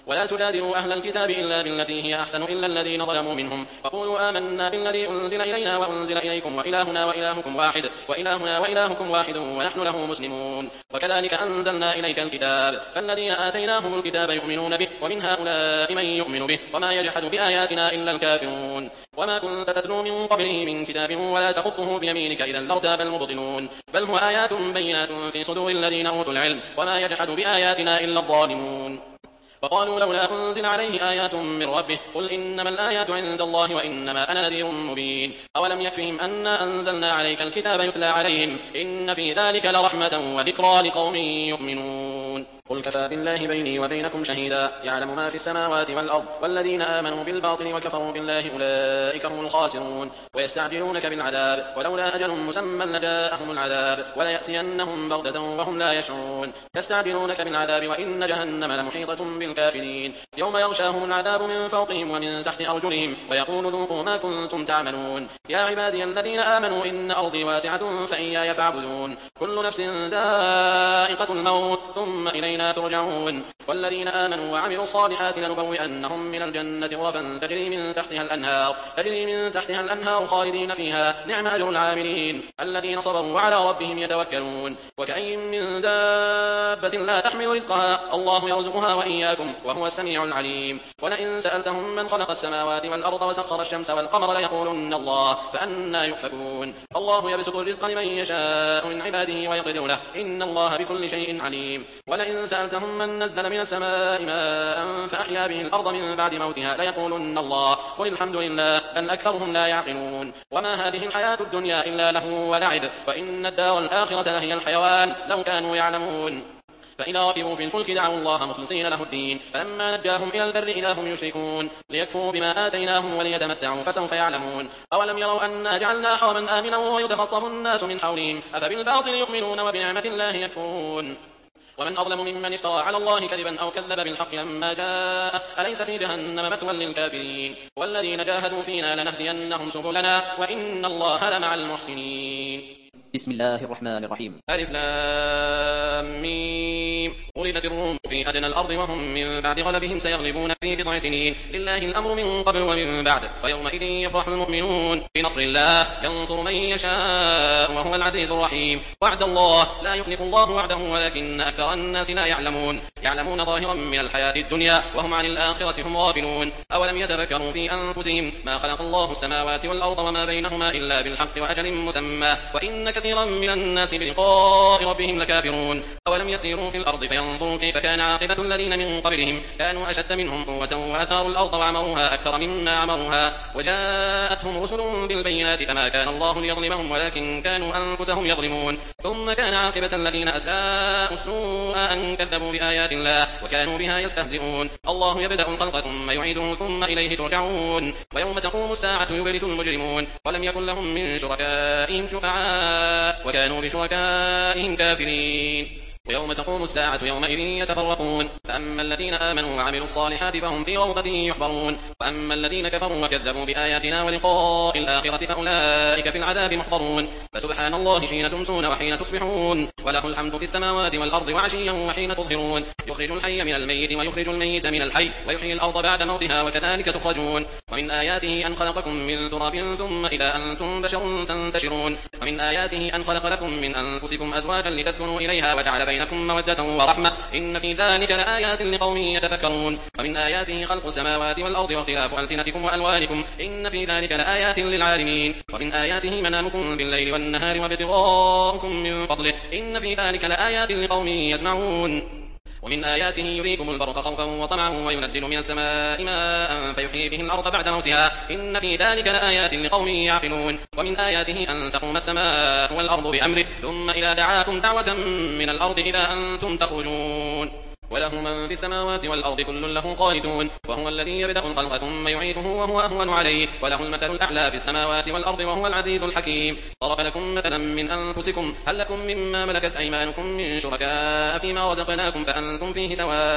ولا تجادلوا أهل الكتاب إلا بالتي هي أحسن إلا الذين ظلموا منهم وقولوا آمنا بالذي أنزل إلينا وأنزل إليكم وإلهنا وإلهكم واحد ونحن له مسلمون. وكذلك أنزلنا إليك الكتاب فالذين آتيناهم الكتاب يؤمنون به ومن هؤلاء من يؤمن به وما يجحد بآياتنا إلا الكافرون. وما كنت تتلو من قبله من كتاب ولا تخطه بيمينك إذا لارتاب المبطلون بل هو آيات بينات في صدور الذين أوتوا العلم وما يجحد بآياتنا إلا الظالمون. وقالوا لولا أنزل عليه آيات من ربه قل إنما الآيات عند الله وإنما أنا نذير مبين. أولم يكفهم أنا أنزلنا عليك الكتاب يتلى عليهم إن في ذلك لرحمة وذكرى لقوم يؤمنون. قل كفى بالله بيني وبينكم شهيدا يعلم ما في السماوات والأرض والذين آمنوا بالباطل وكفروا بالله أولئك هم الخاسرون. ويستعجلونك بالعذاب ولولا أجل مسمى لجاءهم العذاب وليأتينهم بغتة وهم لا يشعرون. يستعجلونك بالعذاب وإن جهنم لمحيطة بالكافرين يوم يغشاهم العذاب من فوقهم ومن تحت أرجلهم ويقول ذوقوا ما كنتم تعملون. يا عبادي الذين آمنوا إن أرضي واسعة فإياي فاعبدون. كل نفس ذائقة الموت ثم إلينا ترجعون. والذين آمنوا وعملوا الصالحات لنبوئنهم من الجنة غرفا تجري من تحتها الأنهار خالدين فيها نعم أجر العاملين الذين صبروا وعلى ربهم يتوكلون. وكأين من دابة لا تحمل رزقها الله يرزقها وإياكم وهو السميع العليم. ولئن سألتهم من خلق السماوات والأرض وسخر الشمس والقمر ليقولن الله فأنى يؤفكون. الله يبسط الرزق لمن يشاء من عباده ويقدر له إن الله بكل شيء عليم. ولئن سألتهم من نزل من السماء ماء فأحيا به الأرض من بعد موتها ليقولن الله قل الحمد لله بل أكثرهم لا يعقلون. وما هذه الحياة الدنيا إلا لهو ولعب وإن الدار الآخرة لهي الحيوان لو كانوا يعلمون. فإذا ركبوا في الفلك دعوا الله مخلصين له الدين فلما نجاهم إلى البر إذا هم يشركون ليكفروا بما آتيناهم وليتمتعوا فسوف يعلمون. أولم يروا أنا جعلنا حرما آمنا ويتخطف الناس من حولهم أفبالباطل يؤمنون وبنعمة الله يكفرون. ومن أظلم ممن افترى على الله كذبا أو كذب بالحق لما جاء أليس في جهنم مثوى للكافرين. والذين جاهدوا فينا لنهدينهم سبلنا وإن الله لمع المحسنين. بسم الله الرحمن الرحيم. ألف لام ميم. غلبت الروم في أدنى الأرض وهم من بعد غلبهم سيغلبون في بضع سنين لله الأمر من قبل ومن بعد ويومئذ يفرح المؤمنون بنصر الله ينصر من يشاء وهو العزيز الرحيم. وعد الله لا يخلف الله وعده ولكن أكثر الناس لا يعلمون ظاهرا من الحياة الدنيا وهم عن الآخرة هم غافلون. أولم يتفكروا في أنفسهم ما خلق الله السماوات والأرض وما بينهما إلا بالحق وأجل مسمى وإن كثيرا من الناس بلقاء ربهم لكافرون. أولم يسيروا في الأرض فينظروا كيف كان عاقبة الذين من قبلهم كانوا أشد منهم قوة وأثاروا الأرض وعمروها أكثر مما عمروها وجاءتهم رسل بالبينات فما كان الله ليظلمهم ولكن كانوا أنفسهم يظلمون. ثم كان عاقبة الذين أساءوا السوء أن كذبوا بآيات الله وكانوا بها يستهزئون. الله يبدأ الخلق ثم يعيده ثم إليه ترجعون. ويوم تقوم الساعة يبلس المجرمون ولم يكن لهم من شركائهم شفعاء وكانوا بشركائهم كافرين. ويوم تقوم الساعة يومئذ يتفرقون فأما الذين آمنوا وعملوا الصالحات فهم في روضة يحبرون وأما الذين كفروا وكذبوا بآياتنا ولقاء الآخرة فأولئك في العذاب محضرون. فسبحان الله حين تمسون وحين تصبحون وله الحمد في السماوات والأرض وعشيا وحين تظهرون. يخرج الحي من الميت ويخرج الميت من الحي ويحيي الأرض بعد موتها وكذلك تخرجون. ومن آياته أن خلقكم من تراب ثم إذا أنتم بشر تنتشرون. ومن آياته أن خلق لكم من أنفسكم أزواجا لتسكنوا إليها وجعل بينكم مودة ورحمة إن في ذلك لآيات لقوم يتفكرون. ومن آياته خلق السماوات والأرض واختلاف ألسنتكم وألوانكم إن في ذلك لآيات للعالمين. ومن آياته منامكم بالليل والنهار وابتغاؤكم من فضله إن في ذلك لآيات لقوم يسمعون. ومن آياته يريكم البرق خوفا وطمعا وينزل من السماء ماء فيحيي به الأرض بعد موتها إن في ذلك لآيات لقوم يعقلون. ومن آياته أن تقوم السماء والأرض بأمره ثم إذا دعاكم دعوة من الأرض إذا أنتم تخرجون. وله من في السماوات والأرض كل له قانتون وهو الذي يبدأ الخلق ثم يعيده وهو أهون عليه وله المثل الأعلى في السماوات والأرض وهو العزيز الحكيم. ضرب لكم مثلا من أنفسكم هل لكم مما ملكت أيمانكم من شركاء فيما رزقناكم فأنتم فيه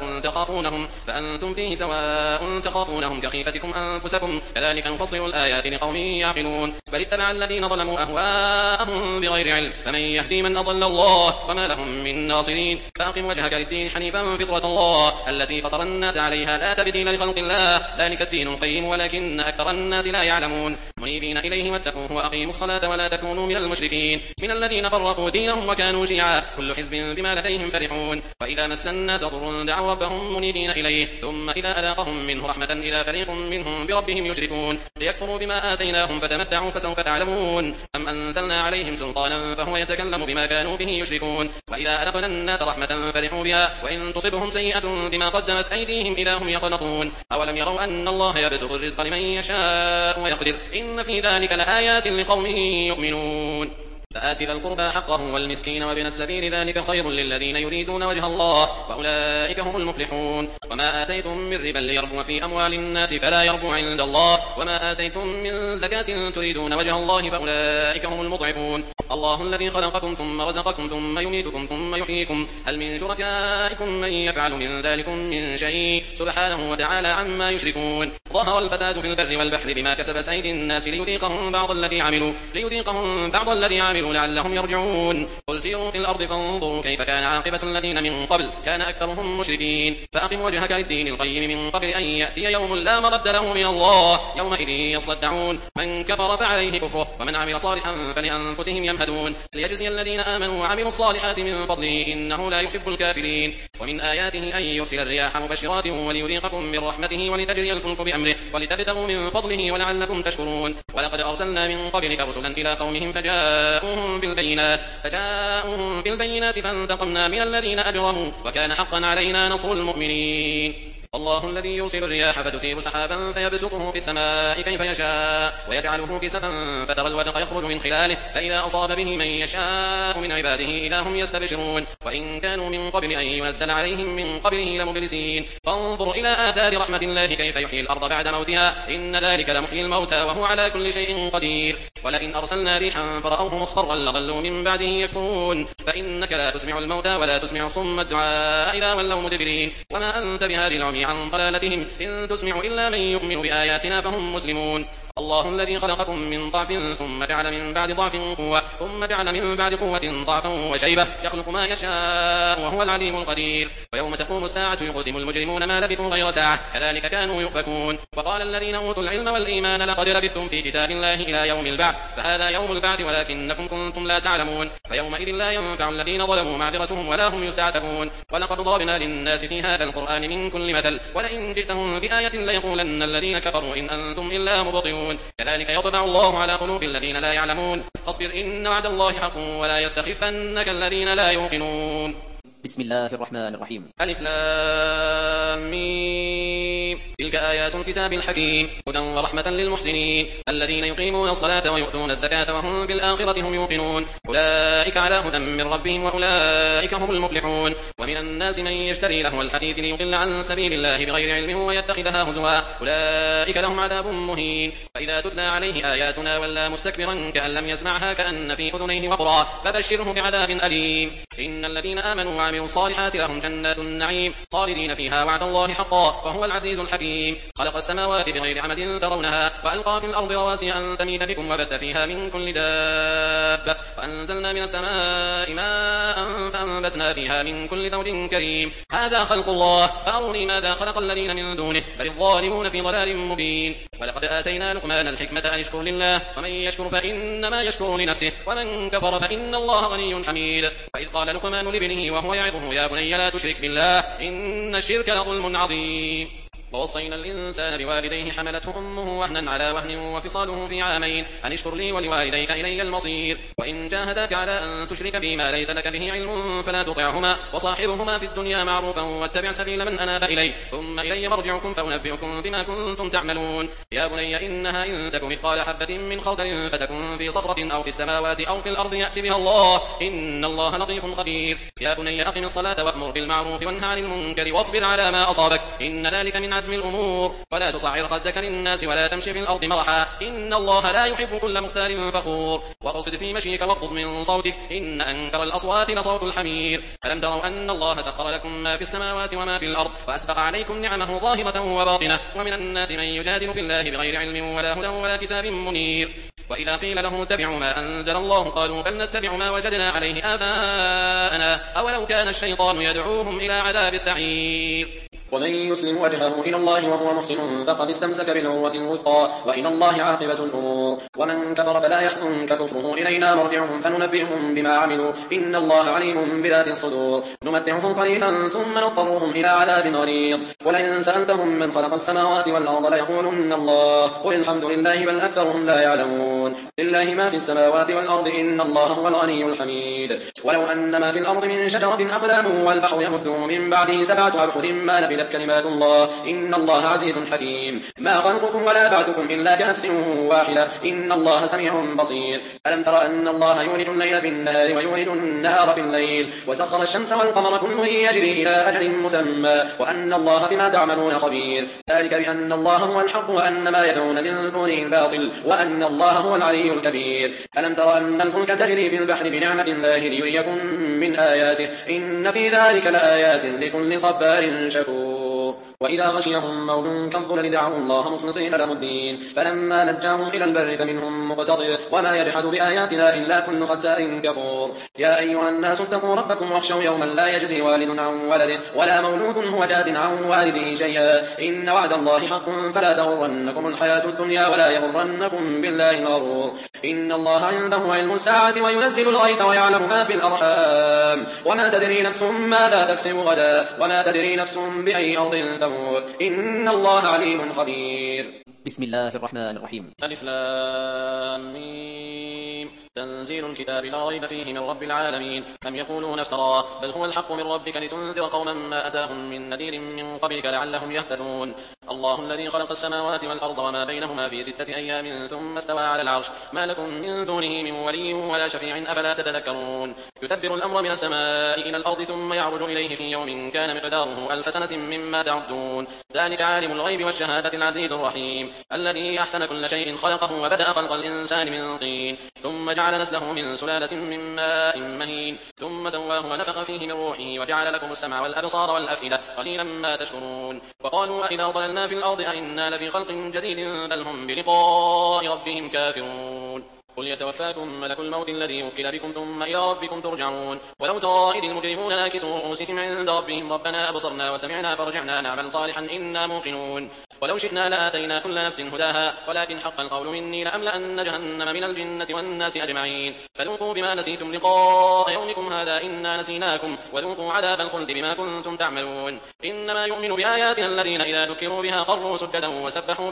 سواء تخافونهم كخيفتكم أنفسكم كذلك نفصل الآيات لقوم يعقلون. بل اتبع الذين ظلموا أهواءهم بغير علم فمن يهدي من أضل الله وما لهم من ناصرين. فأقم وجهك للدين حنيفا فطرة الله التي فطر الناس عليها لا تبديل لخلق الله ذلك الدين القيم ولكن أكثر الناس لا يعلمون منيبين إليه واتقوه وأقيموا الصلاة ولا تكونوا من المشركين من الذين فرقوا دينهم وكانوا شيعا كل حزب بما لديهم فرحون وإذا مس الناس ضر دعوا ربهم منيبين إليه ثم إذا أذاقهم منه رحمة إذا فريق منهم بربهم يشركون ليكفروا بما آتيناهم فتمتعوا فسوف تعلمون أم أنزلنا عليهم سلطانا فهو يتكلم بما كانوا به يشركون وإذا أذقنا الناس رحمة فرحوا بها وإن تصبهم سيئة بما قدمت أيديهم إذا هم يقنطون أولم يروا أن الله يبسط الرزق لمن يشاء ويقدر إن في ذلك لآيات لقوم يؤمنون فآت ذا القربى حقه والمسكين وابن السبيل ذلك خير للذين يريدون وجه الله وأولئك هم المفلحون وما آتيتم من ربا ليربو في أموال الناس فلا يربو عند الله وما آتيتم من زكاة تريدون وجه الله فأولئك هم المضعفون الله الذي خلقكم ثم رزقكم ثم يميتكم ثم يحييكم هل من شركائكم من يفعل من ذلكم من شيء سبحانه وتعالى عما يشركون ظهر الفساد في البر والبحر بما كسبت أيدي الناس ليذيقهم بعض الذي عملوا لعلهم يرجعون قل سيروا في الأرض فانظروا كيف كان عاقبة الذين من قبل كان أكثرهم مشركين فأقم وجهك للدين القيم من قبل أن يأتي يوم لا مرد له من الله يومئذ يصدعون من كفر فعليه كفره ومن عمل صالحا فلأنفسهم يمهدون ليجزي الذين آمنوا وعملوا الصالحات من فضله إنه لا يحب الكافرين ومن آياته أن يرسل الرياح مبشرات وليذيقكم من رحمته ولتجري الفلك بأمره ولتبتغوا من فضله ولعلكم تشكرون ولقد أرسلنا من قبلك رسلا إلى قومهم فجاءوهم بالبينات فانتقمنا من الذين أجرموا وكان حقا علينا نصر المؤمنين الله الذي يرسل الرياح فتثير سحابا فيبسطه في السماء كيف يشاء ويجعله كسفا فترى الودق يخرج من خلاله فإذا أصاب به من يشاء من عباده إذا هم يستبشرون وإن كانوا من قبل أن ينزل عليهم من قبله لمبلسين فانظر إلى آثار رحمة الله كيف يحيي الأرض بعد موتها إن ذلك لمحيي الموتى وهو على كل شيء قدير ولئن أرسلنا ريحا فرأوه مصفرا لظلوا من بعده يكفرون فإنك لا تسمع الموتى ولا تسمع صم الدعاء إذا ولوا مدبرين وما أنت بهادي العمي عن ضلالتهم إن تسمع إلا من يؤمن بآياتنا فهم مسلمون الله الذي خلقكم من ضعف ثم جعل من بعد ضعف قوة ثم جعل من بعد قوة ضعفا وشيبة يخلق ما يشاء وهو العليم القدير ويوم تقوم الساعة يقسم المجرمون ما لبثوا غير ساعة كذلك كانوا يؤفكون وقال الذين أوتوا العلم والإيمان لقد لبثتم في كتاب الله إلى يوم البعث فهذا يوم البعث ولكنكم كنتم لا تعلمون فيومئذ لا ينفع الذين ظلموا معذرتهم ولا هم يستعتبون ولقد ضربنا للناس في هذا القرآن من كل مثل ولئن جئتهم بآية ليقولن الذين كفروا إن أنتم إلا مبطلون كذلك يطبع الله على قلوب الذين لا يعلمون فاصبر إن وعد الله حق ولا يستخفنك الذين لا يوقنون بسم الله الرحمن الرحيم ألف لام ميم تلك آيات الكتاب الحكيم هدى ورحمة للمحسنين الذين يقيمون الصلاة ويؤتون الزكاة وهم بالآخرة هم يوقنون أولئك على هدى من ربهم وأولئك هم المفلحون ومن الناس من يشتري لهو الحديث ليضل عن سبيل الله بغير علم ويتخذها هزوا أولئك لهم عذاب مهين فإذا تتلى عليه آياتنا ولى مستكبرا كأن لم يسمعها كأن في أذنيه وقرا فبشره بعذاب أليم إن الذين آمنوا وعملوا الصالحات لهم جنات النعيم خالدين فيها وعد الله حقا وهو العزيز الحكيم خلق السماوات بغير عمد ترونها وألقى في الأرض رواسي أن تميد بكم وبث فيها من كل دابة وأنزلنا من السماء ماء فأنبتنا فيها من كل زوج كريم هذا خلق الله فأروني ماذا خلق الذين من دونه بل الظالمون في ضلال مبين ولقد آتينا لقمان الحكمة أن يشكر لله ومن يشكر فإنما يشكر لنفسه ومن كفر فإن الله غني حميد وإذ قال لقمان لابنه وهو يعظه يا بني لا تشرك بالله إن الشرك لظلم عظيم ووصينا الإنسان بوالديه حملته أمه وهنا على وهن وفصاله في عامين أن اشكر لي ولوالديك إلي المصير وإن جاهداك على أن تشرك بي ما ليس لك به علم فلا تطعهما وصاحبهما في الدنيا معروفا واتبع سبيل من أناب إلي ثم إلي مرجعكم فأنبئكم بما كنتم تعملون يا بني إنها إن تك مثقال حبة من خردل فتكن في صخرة أو في السماوات أو في الأرض يأتي بها الله إن الله لطيف خبير يا بني أقم الصلاة وأمر بالمعروف وانه عن المنكر واصبر على ما أصابك إن ذلك من عزم الأمور ولا تصعر خدك للناس ولا تمشي في الأرض مرحا إن الله لا يحب كل مختال فخور واقصد في مشيك واغضض من صوتك إن أنكر الأصوات لصوت الحمير ألم تروا أن الله سخر لكم ما في السماوات وما في الأرض وأسبغ عليكم نعمه ظاهرة وباطنة ومن الناس من يجادل في الله بغير علم ولا هدى ولا كتاب منير وإذا قيل لهم اتبعوا ما أنزل الله قالوا بل نتبع ما وجدنا عليه آباءنا أولو كان الشيطان يدعوهم إلى عذاب السعير. ومن يسلم وجهه إلى الله وهو محسن فقد استمسك بالعروة الوثقى وإلى الله عاقبة الأمور. ومن كفر فلا يحزنك كفره إلينا مرجعهم فننبئهم بما عملوا إن الله عليم بذات الصدور. نمتعهم قليلا ثم نضطرهم إلى عذاب غليظ. ولئن سألتهم من خلق السماوات والأرض ليقولن الله قل الحمد لله بل أكثرهم لا يعلمون. لله ما في السماوات والأرض إن الله هو الغني الحميد. ولو أن ما في الأرض من شجرة أقلام والبحر يمده من بعده 7 أبحر ما نفدت كلمات الله إن الله عزيز حكيم. ما خلقكم ولا بعثكم إلا كنفس واحدة إن الله سميع بصير. ألم تر أن الله يولد الليل في النهار ويولد النهار في الليل وسخر الشمس والقمر كل يجري إلى أجل مسمى وأن الله بما تعملون خبير. ذلك بأن الله هو الحق وأن ما يدعون من دونه الباطل وأن الله هو العلي الكبير. ألم تر أن الفلك تجري في البحر بنعمة الله ليريكم من آياته إن في ذلك لآيات لكل صبار شكور. وإذا غشيهم موج كالظلل دعوا الله مخلصين له الدين فلما نجاهم إلى البر فمنهم مقتصد وما يجحد بآياتنا إلا كل ختار كفور. يا أيها الناس اتقوا ربكم واخشوا يوما لا يجزي والد عن ولده ولا مولود هو جاز عن والده شيئا إن وعد الله حق فلا تغرنكم الحياة الدنيا ولا يغرنكم بالله الغرور. إن الله عنده علم الساعة وينزل الغيث ويعلم ما في الأرحام وما تدري نفس ماذا تكسب غدا وما تدري نفس بأي أرض تموت إن الله عليم خبير. بسم الله الرحمن الرحيم. ألف لام ميم تنزيل الكتاب لا ريب فيه من رب العالمين. أم يقولون افتراه بل هو الحق من ربك لتنذر قوما ما أتاهم من نذير من قبلك لعلهم يهتدون. الله الذي خلق السماوات والأرض وما بينهما في 6 أيام ثم استوى على العرش ما لكم من دونه من ولي ولا شفيع أفلا تتذكرون. يدبر الأمر من السماء إلى الأرض ثم يعرج إليه في يوم كان مقداره 1000 سنة مما تعدون. ذلك عالم الغيب والشهادة العزيز الرحيم الذي أحسن كل شيء خلقه وبدأ خلق الإنسان من طين ثم جعل نسله من سلالة من ماء مهين ثم سواه ونفخ فيه من روحه وجعل لكم السمع والأبصار والأفئدة قليلا ما تشكرون. وقالوا أئذا ضللنا في الأرض أئنا لفي خلق جديد بل هم بلقاء ربهم كافرون. قل يتوفاكم ملك الموت الذي وكل بكم ثم إلى ربكم ترجعون. ولو ترى إذ المجرمون ناكسوا رؤوسهم عند ربهم ربنا أبصرنا وسمعنا فرجعنا نعمل صالحا إنا موقنون. ولو شئنا لآتينا كل نفس هداها ولكن حق القول مني لأملأن جهنم من الجنة والناس أجمعين. فذوقوا بما نسيتم لقاء يومكم هذا إنا نسيناكم وذوقوا عذاب الخلد بما كنتم تعملون. إنما يؤمن بآياتنا الذين إذا ذكروا بها خروا سجدا وسبحوا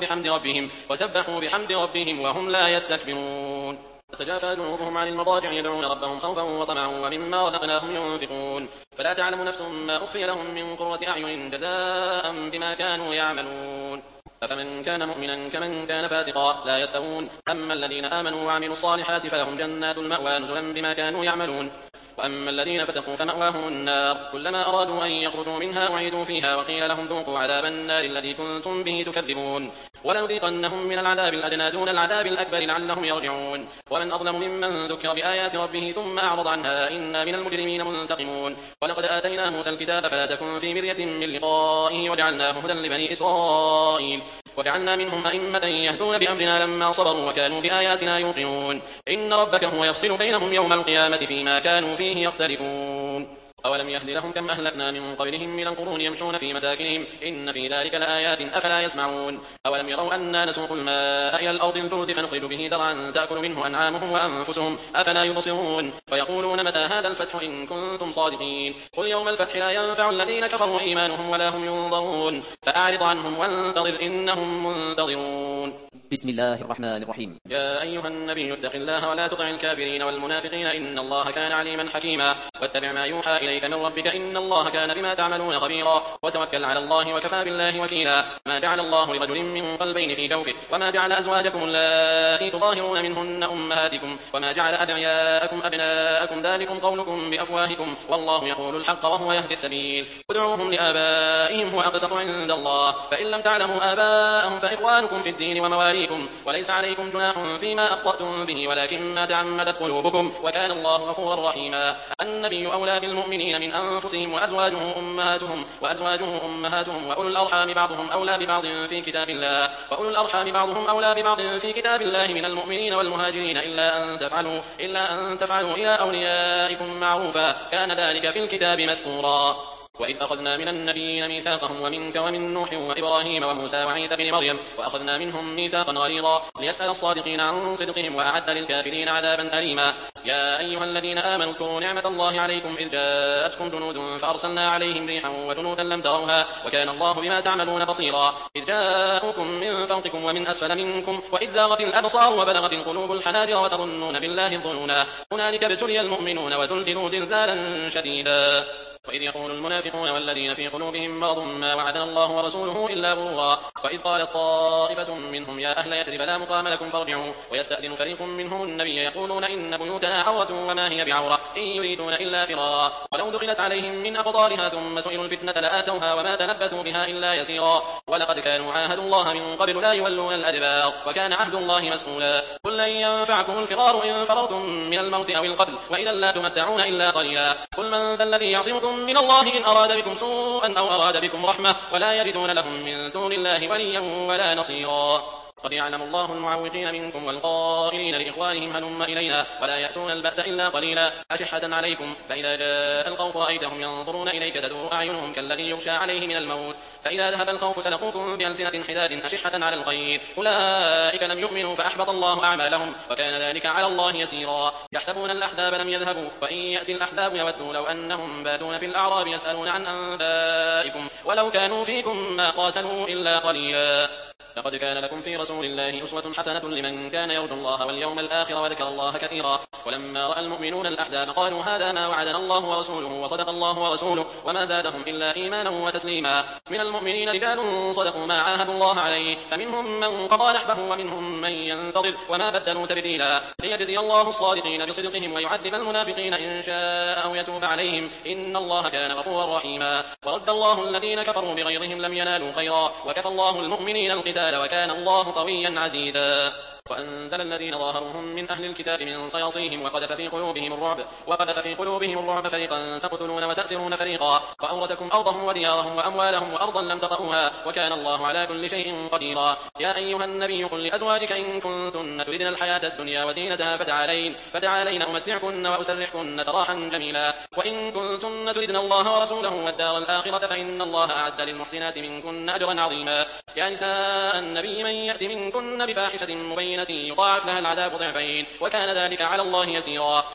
بحمد ربهم وهم لا يستكبرون. تتجافى جنوبهم عن المضاجع يدعون ربهم خوفا وطمعا ومما رزقناهم ينفقون. فلا تعلم نفس ما أخفي لهم من قرة أعين جزاء بما كانوا يعملون. أفمن كان مؤمنا كمن كان فاسقا لا يستوون. أما الذين آمنوا وعملوا الصالحات فلهم جنات المأوى نزلا بما كانوا يعملون. وأما الذين فسقوا فمأواهم النار كلما أرادوا أن يخرجوا منها أعيدوا فيها وقيل لهم ذوقوا عذاب النار الذي كنتم به تكذبون. ولنذيقنهم من العذاب الأدنى دون العذاب الأكبر لعلهم يرجعون. ومن أظلم ممن ذكر بآيات ربه ثم أعرض عنها إنا من المجرمين منتقمون. ولقد آتينا موسى الكتاب فلا تكن في مرية من لقائه وجعلناه هدى لبني إسرائيل وجعلنا منهم أئمة يهدون بأمرنا لما صبروا وكانوا بآياتنا يوقنون. إن ربك هو يفصل بينهم يوم القيامة فيما كانوا فيه يختلفون. أولم يهد لهم كم أهلكنا من قبلهم من القرون يمشون في مساكنهم إن في ذلك لآيات أفلا يسمعون. أولم يروا أنا نسوق الماء إلى الأرض الجرز فنخرج به زرعا تأكل منه أنعامهم وأنفسهم أفلا يبصرون. ويقولون متى هذا الفتح إن كنتم صادقين. قل يوم الفتح لا ينفع الذين كفروا إيمانهم ولا هم ينظرون. فأعرض عنهم وانتظر إنهم منتظرون. بسم الله الرحمن الرحيم. يا أيها النبي اتق الله ولا تطع الكافرين والمنافقين إن الله كان عليما حكيما. واتبع ما يوحى إليك من ربك إن الله كان بما تعملون خبيرا. وتوكل على الله وكفى بالله وكيلا. ما جعل الله لرجل من قلبين في جوفه وما جعل أزواجكم اللائي تظاهرون منهن أمهاتكم وما جعل أدعياءكم أبناءكم ذلكم قولكم بأفواهكم والله يقول الحق وهو يهدي السبيل. ادعوهم لآبائهم هو أقسط عند الله فإن لم تعلموا آباءهم فإخوانكم في الدين ومواليكم مواليكم وليس عليكم جناح فيما أخطأتم به ولكن ما تعمدت قلوبكم وكان الله غفورا رحيما. النبي أولى بالمؤمنين من أنفسهم وأزواجه أمهاتهم وأولو الأرحام بعضهم أولى ببعض في كتاب الله من المؤمنين والمهاجرين إلا أن تفعلوا إلى أوليائكم معروفا كان ذلك في الكتاب مسطورا. وإذ أخذنا من النبيين ميثاقهم ومنك ومن نوح وإبراهيم وموسى وعيسى بن مريم وأخذنا منهم ميثاقا غليظا ليسأل الصادقين عن صدقهم وأعد للكافرين عذابا أليما. يا أيها الذين آمنوا اذكروا نعمة الله عليكم إذ جاءتكم جنود فأرسلنا عليهم ريحا وجنودا لم تروها وكان الله بما تعملون بصيرا. إذ جاءوكم من فوقكم ومن أسفل منكم وإذ زاغت الأبصار وبلغت القلوب الحناجر وتظنون بالله الظنونا هنالك ابتلي المؤمنون وزلزلوا زلزالا شديدا. وإذ يقول المنافقون والذين في قلوبهم مرض ما وعدنا الله ورسوله إلا غرورا. وإذ قالت طائفة منهم يا أهل يثرب لا مقام لكم فارجعوا ويستأذن فريق منهم النبي يقولون إن بيوتنا عورة وما هي بعورة إن يريدون إلا فرارا ولو دخلت عليهم من أقطارها ثم سئلوا الفتنة لآتوها وما تلبثوا بها إلا يسيرا ولقد كانوا عاهدوا الله من قبل لا يولون الأدبار وكان عهد الله مسؤولا. قل لن ينفعكم الفرار إن فررتم من الموت أو القتل وإذا لا تمتعون إلا قليلا. قل من ذا الذي يعصمكم من الله إن أراد بكم سوءا أو أراد بكم رحمة ولا يجدون لهم من دون الله وليا ولا نصيرا. قد يعلم الله المعوقين منكم والقائلين لإخوانهم هلم إلينا ولا يأتون البأس إلا قليلا أشحة عليكم فإذا جاء الخوف رأيتهم ينظرون إليك تدور أعينهم كالذي يغشى عليه من الموت فإذا ذهب الخوف سلقوكم بألسنة حداد أشحة على الخير أولئك لم يؤمنوا فأحبط الله أعمالهم وكان ذلك على الله يسيرا. يحسبون الأحزاب لم يذهبوا وإن يأتي الأحزاب يودوا لو أنهم بادون في الأعراب يسألون عن أنبائكم ولو كانوا فيكم ما قاتلوا إلا قليلا. لقد كان لكم في رسول الله أسوة حسنة لمن كان يرجو الله واليوم الآخر وذكر الله كثيرا. ولما رأى المؤمنون الأحزاب قالوا هذا ما وعدنا الله ورسوله وصدق الله ورسوله وما زادهم إلا إيمانا وتسليما. من المؤمنين رجال صدقوا ما عاهدوا الله عليه فمنهم من قضى نحبه ومنهم من ينتظر وما بدلوا تبديلا. ليجزي الله الصادقين بصدقهم ويعذب المنافقين إن شاء أو يتوب عليهم إن الله كان غفورا رحيما. ورد الله الذين كفروا بغيظهم لم ينالوا خيرا وكفى الله المؤمنين القتال وكان الله قويا عزيزا. وأنزل الذين ظاهروهم من أهل الكتاب من صياصيهم وقذف في قلوبهم الرعب فريقا تقتلون وتأسرون فريقا وأورثكم أرضهم وديارهم وأموالهم وأرضا لم تطئوها وكان الله على كل شيء قديرا. يا أيها النبي قل لأزواجك إن كنتن تردن الحياة الدنيا وزينتها فتعالين أمتعكن وأسرحكن سراحا جميلا. وإن كنتن تردن الله ورسوله والدار الآخرة فإن الله أعد للمحسنات منكن أجرا عظيما. يا نساء النبي من يأت منكن بفاحشة مبينة يضاعف لها العذاب ضعفين وكان ذلك على الله يسيرا.